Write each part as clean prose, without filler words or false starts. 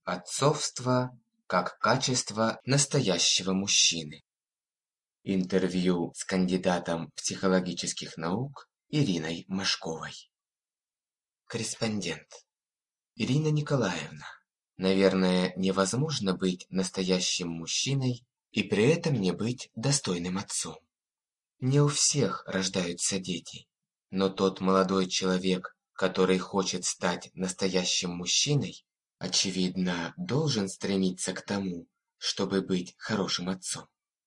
Отцовство как качество настоящего мужчины. Интервью с кандидатом психологических наук Ириной Машковой. Корреспондент. Ирина Николаевна, наверное, невозможно быть настоящим мужчиной и при этом не быть достойным отцом. Не у всех рождаются дети, но тот молодой человек, который хочет стать настоящим мужчиной, очевидно, должен стремиться к тому, чтобы быть хорошим отцом.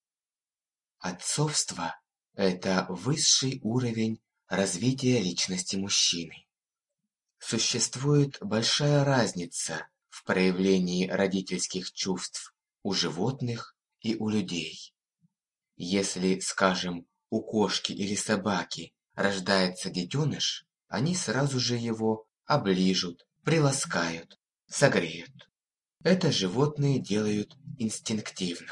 Отцовство – это высший уровень развития личности мужчины. Существует большая разница в проявлении родительских чувств у животных и у людей. Если, скажем, у кошки или собаки рождается детеныш, они сразу же его оближут, приласкают, согреют. Это животные делают инстинктивно.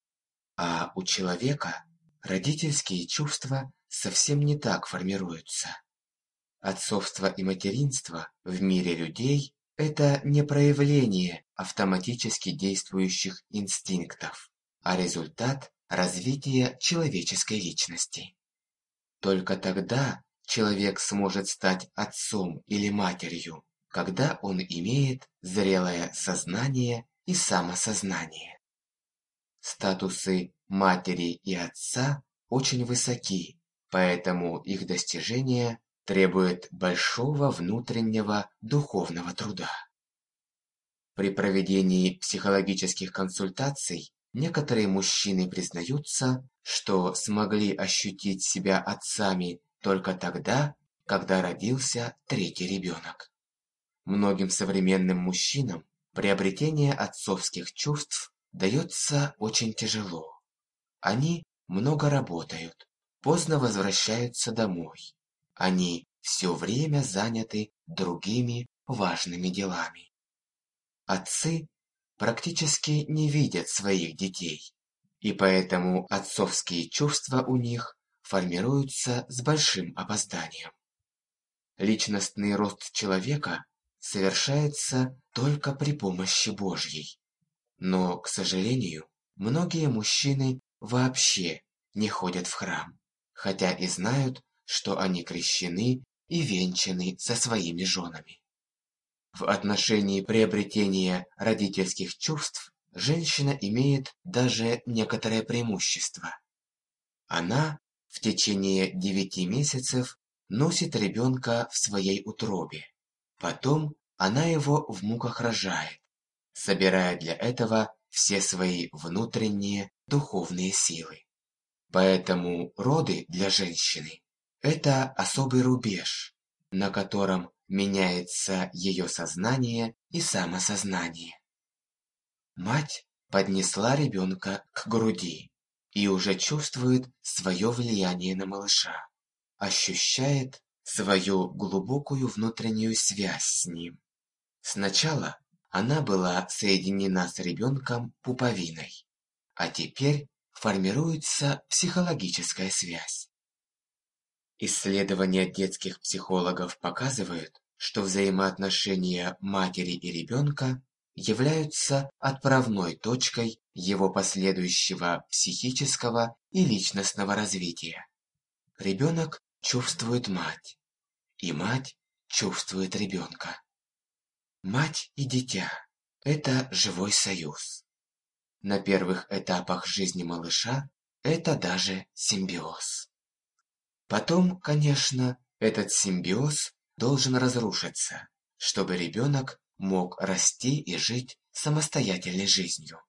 А у человека родительские чувства совсем не так формируются. Отцовство и материнство в мире людей – это не проявление автоматически действующих инстинктов, а результат развития человеческой личности. Только тогда человек сможет стать отцом или матерью, когда он имеет зрелое сознание и самосознание. Статусы матери и отца очень высоки, поэтому их достижение требует большого внутреннего духовного труда. При проведении психологических консультаций некоторые мужчины признаются, что смогли ощутить себя отцами только тогда, когда родился третий ребенок. Многим современным мужчинам приобретение отцовских чувств дается очень тяжело. Они много работают, поздно возвращаются домой. Они все время заняты другими важными делами. Отцы практически не видят своих детей, и поэтому отцовские чувства у них формируются с большим опозданием. Личностный рост человека совершается только при помощи Божьей. Но, к сожалению, многие мужчины вообще не ходят в храм, хотя и знают, что они крещены и венчаны со своими женами. В отношении приобретения родительских чувств женщина имеет даже некоторое преимущество. Она в течение 9 месяцев носит ребенка в своей утробе. Потом она его в муках рожает, собирая для этого все свои внутренние духовные силы. Поэтому роды для женщины – это особый рубеж, на котором меняется ее сознание и самосознание. Мать поднесла ребенка к груди и уже чувствует свое влияние на малыша, ощущает свою глубокую внутреннюю связь с ним. Сначала она была соединена с ребенком пуповиной, а теперь формируется психологическая связь. Исследования детских психологов показывают, что взаимоотношения матери и ребенка являются отправной точкой его последующего психического и личностного развития. Ребенок чувствует мать, и мать чувствует ребенка. Мать и дитя – это живой союз. На первых этапах жизни малыша это даже симбиоз. Потом, конечно, этот симбиоз должен разрушиться, чтобы ребенок мог расти и жить самостоятельной жизнью.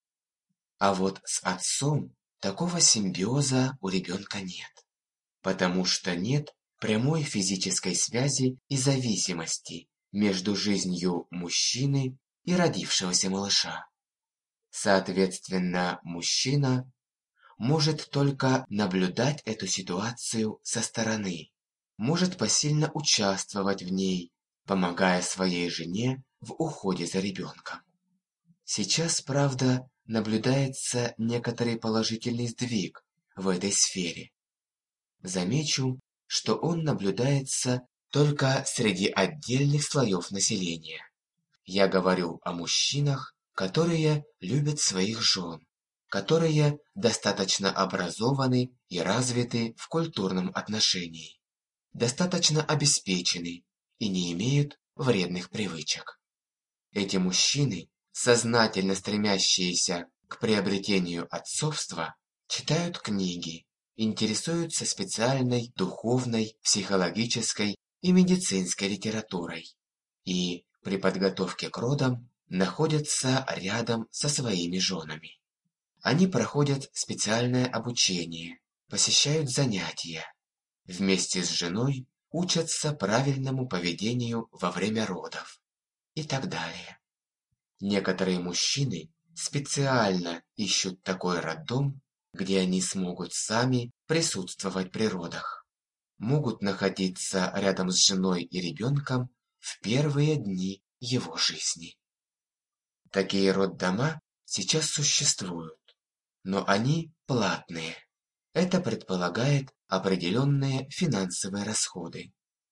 А вот с отцом такого симбиоза у ребенка нет, потому что нет прямой физической связи и зависимости между жизнью мужчины и родившегося малыша. Соответственно, мужчина может только наблюдать эту ситуацию со стороны, может посильно участвовать в ней, помогая своей жене в уходе за ребенком. Сейчас, правда, наблюдается некоторый положительный сдвиг в этой сфере. Замечу, что он наблюдается только среди отдельных слоев населения. Я говорю о мужчинах, которые любят своих жен, которые достаточно образованы и развиты в культурном отношении, достаточно обеспечены и не имеют вредных привычек. Эти мужчины, сознательно стремящиеся к приобретению отцовства, читают книги, интересуются специальной духовной, психологической и медицинской литературой и при подготовке к родам находятся рядом со своими женами. Они проходят специальное обучение, посещают занятия. Вместе с женой учатся правильному поведению во время родов и так далее. Некоторые мужчины специально ищут такой роддом, где они смогут сами присутствовать при родах, могут находиться рядом с женой и ребенком в первые дни его жизни. Такие роддома сейчас существуют, но они платные. Это предполагает определенные финансовые расходы.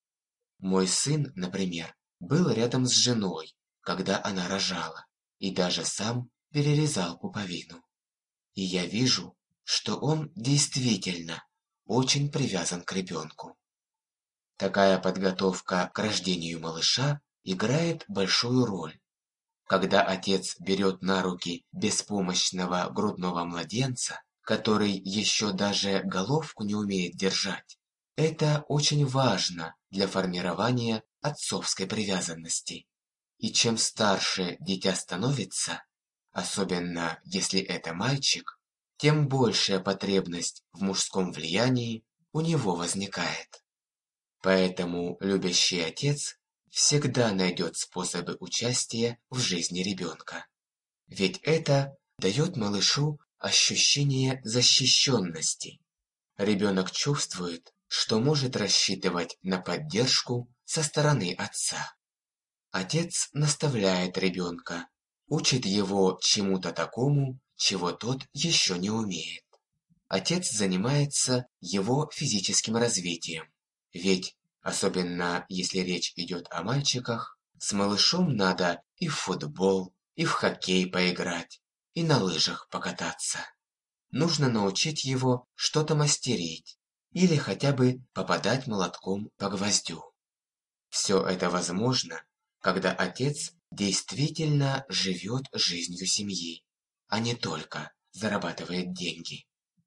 Мой сын, например, был рядом с женой, когда она рожала, и даже сам перерезал пуповину. И я вижу, что он действительно очень привязан к ребенку. Такая подготовка к рождению малыша играет большую роль. Когда отец берет на руки беспомощного грудного младенца, который еще даже головку не умеет держать, это очень важно для формирования отцовской привязанности. И чем старше дитя становится, особенно если это мальчик, тем большая потребность в мужском влиянии у него возникает. Поэтому любящий отец всегда найдет способы участия в жизни ребенка. Ведь это дает малышу ощущение защищенности. Ребенок чувствует, что может рассчитывать на поддержку со стороны отца. Отец наставляет ребенка, учит его чему-то такому, чего тот еще не умеет. Отец занимается его физическим развитием. Ведь, особенно если речь идет о мальчиках, с малышом надо и в футбол, и в хоккей поиграть, и на лыжах покататься. Нужно научить его что-то мастерить или хотя бы попадать молотком по гвоздю. Все это возможно, когда отец действительно живет жизнью семьи, а не только зарабатывает деньги.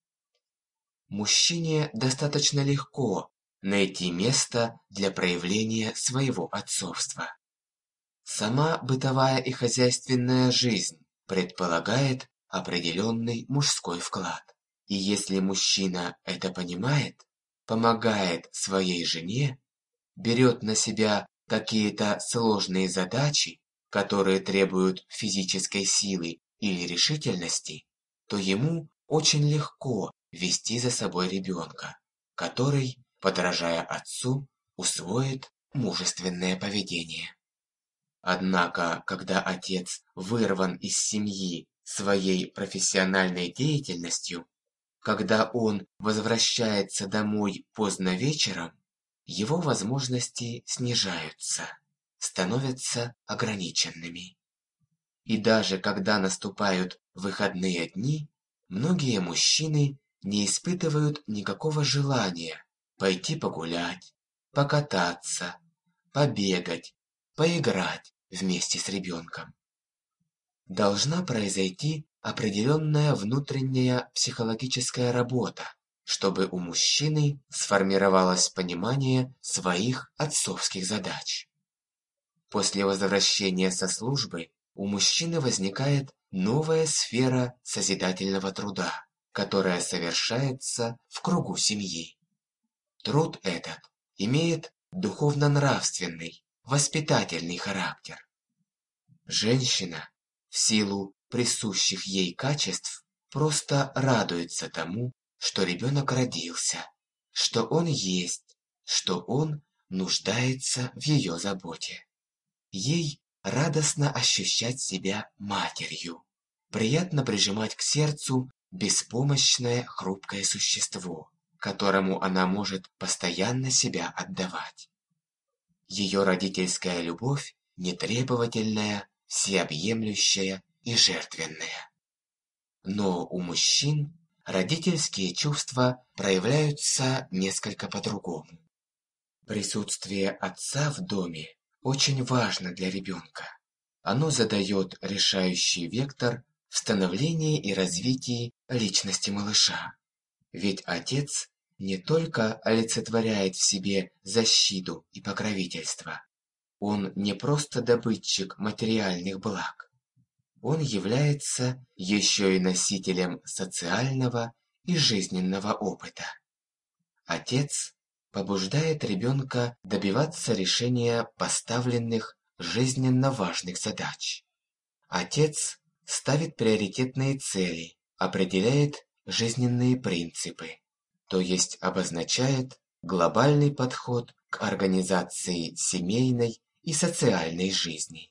Мужчине достаточно легко найти место для проявления своего отцовства. Сама бытовая и хозяйственная жизнь предполагает определенный мужской вклад. И если мужчина это понимает, помогает своей жене, берет на себя какие-то сложные задачи, которые требуют физической силы или решительности, то ему очень легко вести за собой ребенка, который, подражая отцу, усвоит мужественное поведение. Однако, когда отец вырван из семьи своей профессиональной деятельностью, когда он возвращается домой поздно вечером, его возможности снижаются, становятся ограниченными. И даже когда наступают выходные дни, многие мужчины не испытывают никакого желания пойти погулять, покататься, побегать, поиграть вместе с ребенком. Должна произойти определенная внутренняя психологическая работа, чтобы у мужчины сформировалось понимание своих отцовских задач. После возвращения со службы у мужчины возникает новая сфера созидательного труда, которая совершается в кругу семьи. Труд этот имеет духовно-нравственный, воспитательный характер. Женщина, в силу присущих ей качеств, просто радуется тому, что ребенок родился, что он есть, что он нуждается в ее заботе. Ей радостно ощущать себя матерью, приятно прижимать к сердцу беспомощное хрупкое существо, которому она может постоянно себя отдавать. Ее родительская любовь нетребовательная, всеобъемлющая и жертвенная. Но у мужчин родительские чувства проявляются несколько по-другому. Присутствие отца в доме очень важно для ребенка. Оно задает решающий вектор в становлении и развитии личности малыша. Ведь отец не только олицетворяет в себе защиту и покровительство. Он не просто добытчик материальных благ. Он является еще и носителем социального и жизненного опыта. Отец побуждает ребенка добиваться решения поставленных жизненно важных задач. Отец ставит приоритетные цели, определяет жизненные принципы, то есть обозначает глобальный подход к организации семейной и социальной жизни.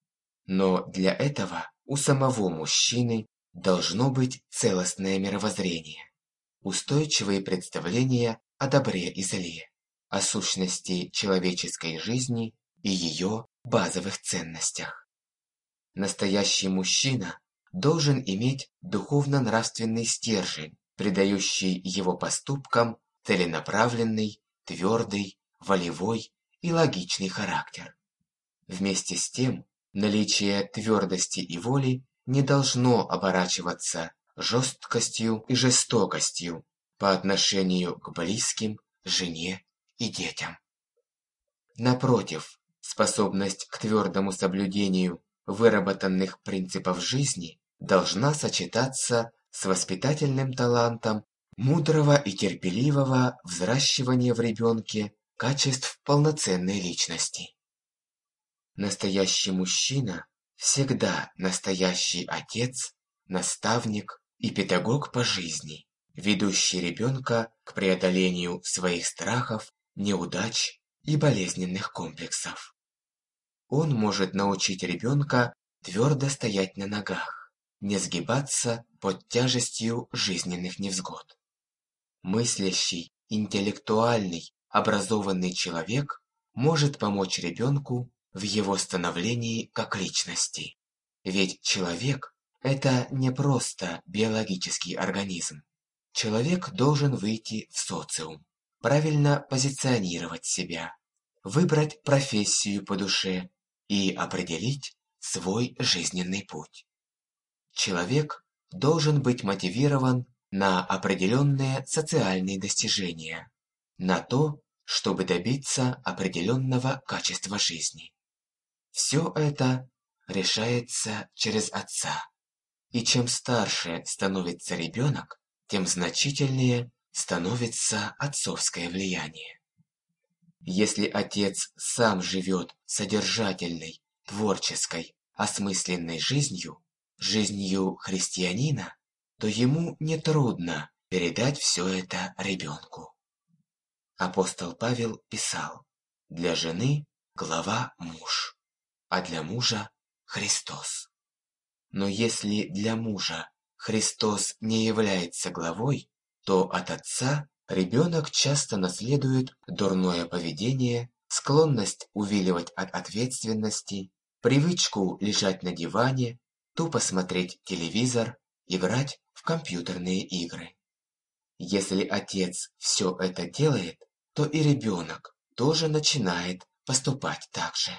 Но для этого у самого мужчины должно быть целостное мировоззрение, устойчивые представления о добре и зле, о сущности человеческой жизни и ее базовых ценностях. Настоящий мужчина должен иметь духовно-нравственный стержень, придающий его поступкам целенаправленный, твердый, волевой и логичный характер. Вместе с тем, наличие твердости и воли не должно оборачиваться жесткостью и жестокостью по отношению к близким, жене и детям. Напротив, способность к твердому соблюдению выработанных принципов жизни должна сочетаться с воспитательным талантом мудрого и терпеливого взращивания в ребенке качеств полноценной личности. Настоящий мужчина всегда настоящий отец, наставник и педагог по жизни, ведущий ребенка к преодолению своих страхов, неудач и болезненных комплексов. Он может научить ребенка твердо стоять на ногах, не сгибаться под тяжестью жизненных невзгод. Мыслящий, интеллектуальный, образованный человек может помочь ребенку в его становлении как личности. Ведь человек – это не просто биологический организм. Человек должен выйти в социум, правильно позиционировать себя, выбрать профессию по душе и определить свой жизненный путь. Человек должен быть мотивирован на определенные социальные достижения, на то, чтобы добиться определенного качества жизни. Все это решается через отца. И чем старше становится ребенок, тем значительнее становится отцовское влияние. Если отец сам живет содержательной, творческой, осмысленной жизнью, жизнью христианина, то ему нетрудно передать все это ребенку. Апостол Павел писал: «Для жены глава муж, а для мужа Христос». Но если для мужа Христос не является главой, то от отца ребенок часто наследует дурное поведение, склонность увиливать от ответственности, привычку лежать на диване, тупо смотреть телевизор, играть в компьютерные игры. Если отец все это делает, то и ребенок тоже начинает поступать так же.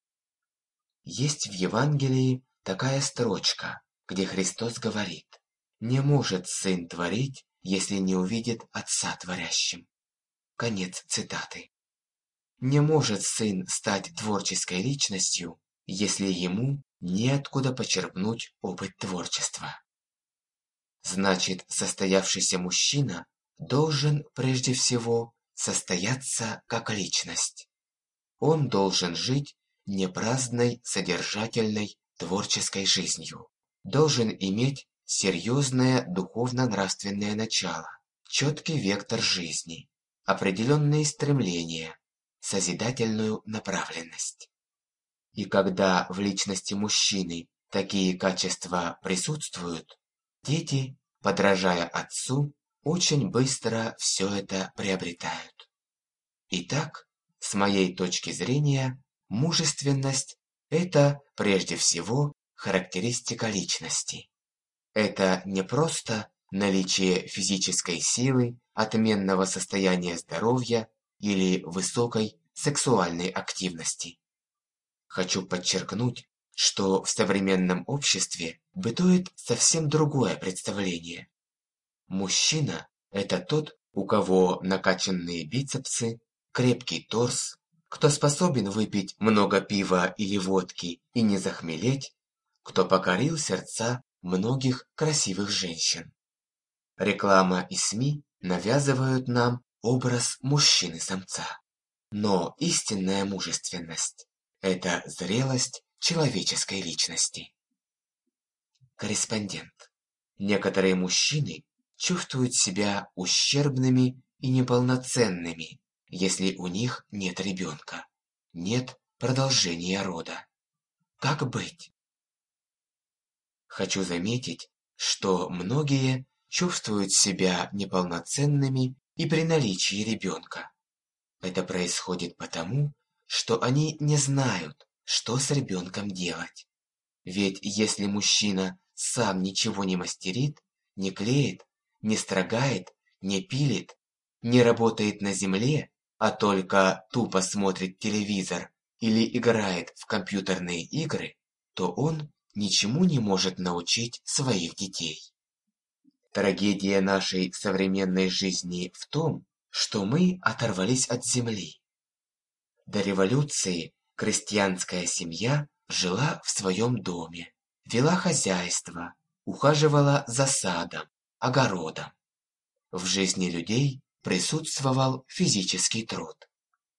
Есть в Евангелии такая строчка, где Христос говорит: «Не может сын творить, если не увидит отца творящим». Конец цитаты. Не может сын стать творческой личностью, если ему неоткуда почерпнуть опыт творчества. Значит, состоявшийся мужчина должен прежде всего состояться как личность. Он должен жить не праздной, содержательной, творческой жизнью. Должен иметь серьезное духовно-нравственное начало, четкий вектор жизни, определенные стремления, созидательную направленность. И когда в личности мужчины такие качества присутствуют, дети, подражая отцу, очень быстро все это приобретают. Итак, с моей точки зрения, мужественность Это прежде всего характеристика личности. Это не просто наличие физической силы, отменного состояния здоровья или высокой сексуальной активности. Хочу подчеркнуть, что в современном обществе бытует совсем другое представление. Мужчина – это тот, у кого накачанные бицепсы, крепкий торс, кто способен выпить много пива или водки и не захмелеть, кто покорил сердца многих красивых женщин. Реклама и СМИ навязывают нам образ мужчины-самца. Но истинная мужественность – это зрелость человеческой личности. Корреспондент. Некоторые мужчины чувствуют себя ущербными и неполноценными, если у них нет ребенка, нет продолжения рода. Как быть? Хочу заметить, что многие чувствуют себя неполноценными и при наличии ребенка. Это происходит потому, что они не знают, что с ребенком делать. Ведь если мужчина сам ничего не мастерит, не клеит, не строгает, не пилит, не работает на земле, а только тупо смотрит телевизор или играет в компьютерные игры, то он ничему не может научить своих детей. Трагедия нашей современной жизни в том, что мы оторвались от земли. До революции крестьянская семья жила в своем доме, вела хозяйство, ухаживала за садом, огородом. В жизни людей присутствовал физический труд.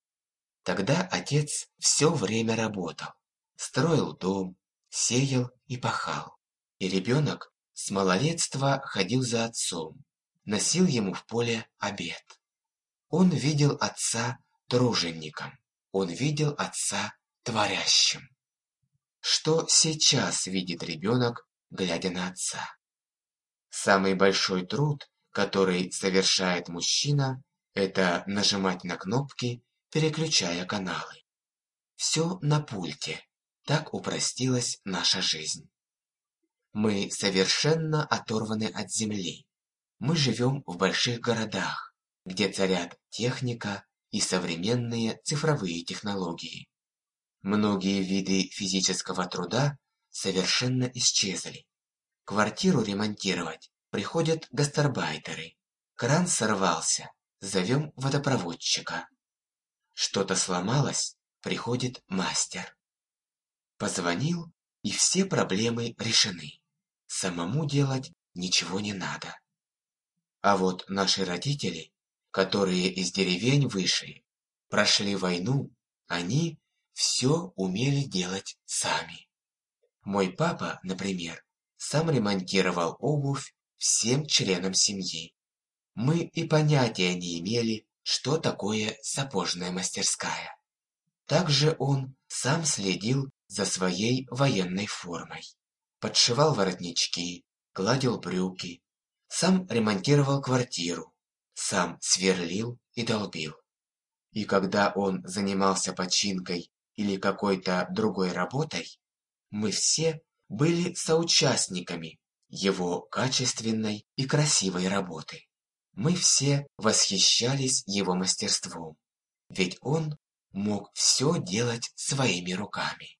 Тогда отец все время работал, строил дом, сеял и пахал. И ребенок с малолетства ходил за отцом, носил ему в поле обед. Он видел отца тружеником, он видел отца творящим. Что сейчас видит ребенок, глядя на отца? Самый большой труд, который совершает мужчина, это нажимать на кнопки, переключая каналы. Все на пульте. Так упростилась наша жизнь. Мы совершенно оторваны от земли. Мы живем в больших городах, где царят техника и современные цифровые технологии. Многие виды физического труда совершенно исчезли. Квартиру ремонтировать приходят гастарбайтеры. Кран сорвался, зовем водопроводчика. Что-то сломалось, приходит мастер. Позвонил, и все проблемы решены. Самому делать ничего не надо. А вот наши родители, которые из деревень вышли, прошли войну, они все умели делать сами. Мой папа, например, сам ремонтировал обувь всем членам семьи. Мы и понятия не имели, что такое сапожная мастерская. Также он сам следил за своей военной формой. Подшивал воротнички, гладил брюки, сам ремонтировал квартиру, сам сверлил и долбил. И когда он занимался починкой или какой-то другой работой, мы все были соучастниками его качественной и красивой работы. Мы все восхищались его мастерством, ведь он мог все делать своими руками.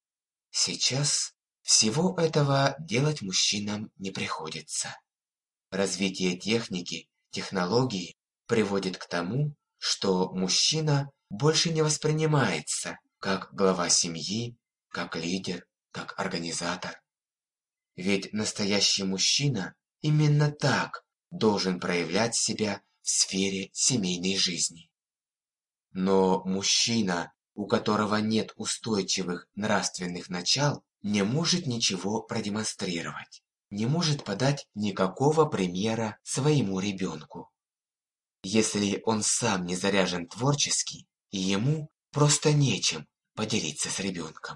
Сейчас всего этого делать мужчинам не приходится. Развитие техники, технологий приводит к тому, что мужчина больше не воспринимается как глава семьи, как лидер, как организатор. Ведь настоящий мужчина именно так должен проявлять себя в сфере семейной жизни. Но мужчина, у которого нет устойчивых нравственных начал, не может ничего продемонстрировать, не может подать никакого примера своему ребенку. Если он сам не заряжен творчески, ему просто нечем поделиться с ребенком.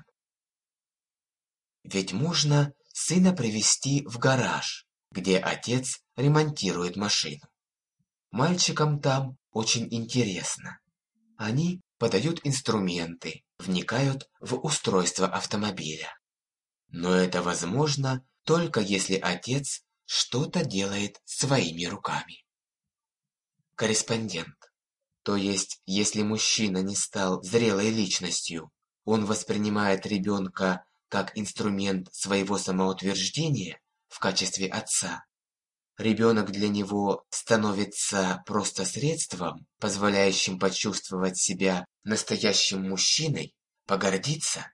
Ведь можно сына привести в гараж, где отец ремонтирует машину. Мальчикам там очень интересно. Они подают инструменты, вникают в устройство автомобиля. Но это возможно только если отец что-то делает своими руками. Корреспондент. То есть, если мужчина не стал зрелой личностью, он воспринимает ребенка как инструмент своего самоутверждения в качестве отца. Ребенок для него становится просто средством, позволяющим почувствовать себя настоящим мужчиной, погордиться?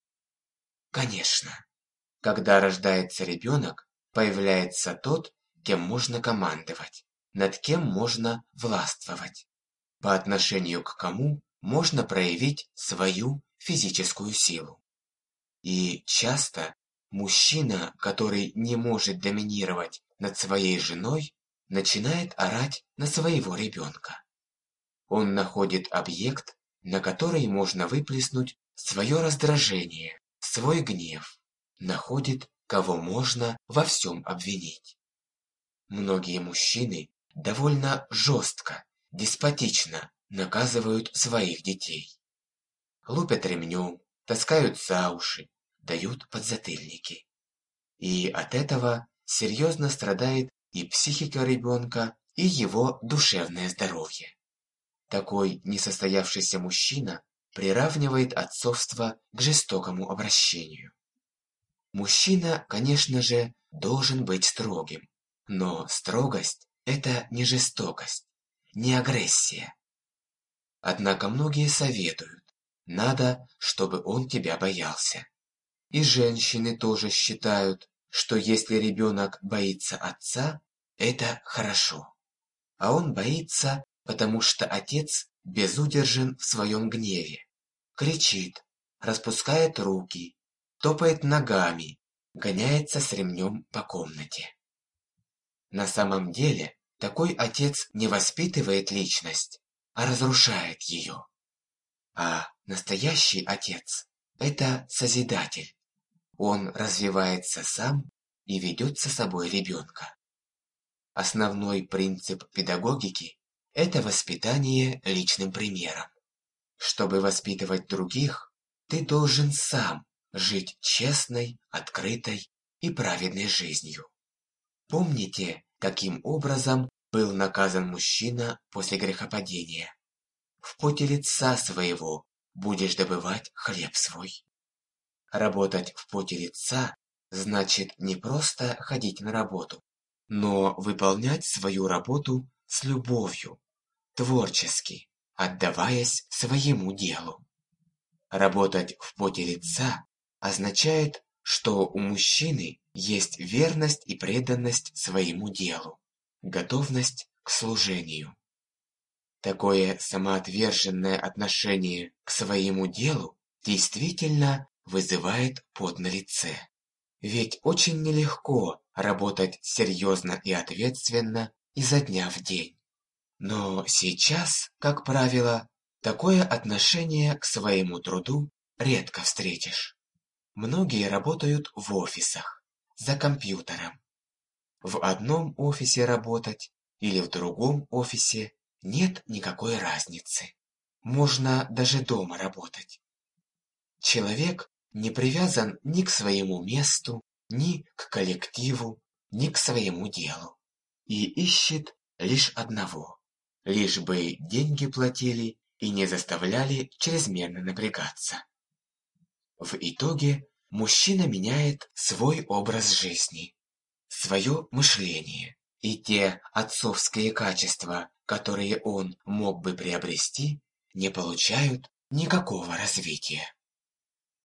Конечно. Когда рождается ребенок, появляется тот, кем можно командовать, над кем можно властвовать, по отношению к кому можно проявить свою физическую силу. И часто мужчина, который не может доминировать над своей женой, начинает орать на своего ребенка. Он находит объект, на который можно выплеснуть свое раздражение, свой гнев, находит, кого можно во всем обвинить. Многие мужчины довольно жестко, деспотично наказывают своих детей. Лупят ремнем, таскают за уши, дают подзатыльники. И от этого серьезно страдает и психика ребенка, и его душевное здоровье. Такой несостоявшийся мужчина приравнивает отцовство к жестокому обращению. Мужчина, конечно же, должен быть строгим, но строгость – это не жестокость, не агрессия. Однако многие советуют, надо, чтобы он тебя боялся. И женщины тоже считают, что если ребенок боится отца, это хорошо. А он боится, потому что отец безудержен в своем гневе. Кричит, распускает руки, топает ногами, гоняется с ремнем по комнате. На самом деле, такой отец не воспитывает личность, а разрушает ее. А настоящий отец – это созидатель. Он развивается сам и ведет за собой ребенка. Основной принцип педагогики – это воспитание личным примером. Чтобы воспитывать других, ты должен сам жить честной, открытой и праведной жизнью. Помните, каким образом был наказан мужчина после грехопадения? В поте лица своего будешь добывать хлеб свой. Работать в поте лица значит не просто ходить на работу, но выполнять свою работу с любовью, творчески, отдаваясь своему делу. Работать в поте лица означает, что у мужчины есть верность и преданность своему делу, готовность к служению. Такое самоотверженное отношение к своему делу действительно вызывает пот на лице. Ведь очень нелегко работать серьезно и ответственно изо дня в день. Но сейчас, как правило, такое отношение к своему труду редко встретишь. Многие работают в офисах, за компьютером. В одном офисе работать или в другом офисе нет никакой разницы. Можно даже дома работать. Человек не привязан ни к своему месту, ни к коллективу, ни к своему делу. И ищет лишь одного. Лишь бы деньги платили и не заставляли чрезмерно напрягаться. В итоге мужчина меняет свой образ жизни, свое мышление, и те отцовские качества, которые он мог бы приобрести, не получают никакого развития.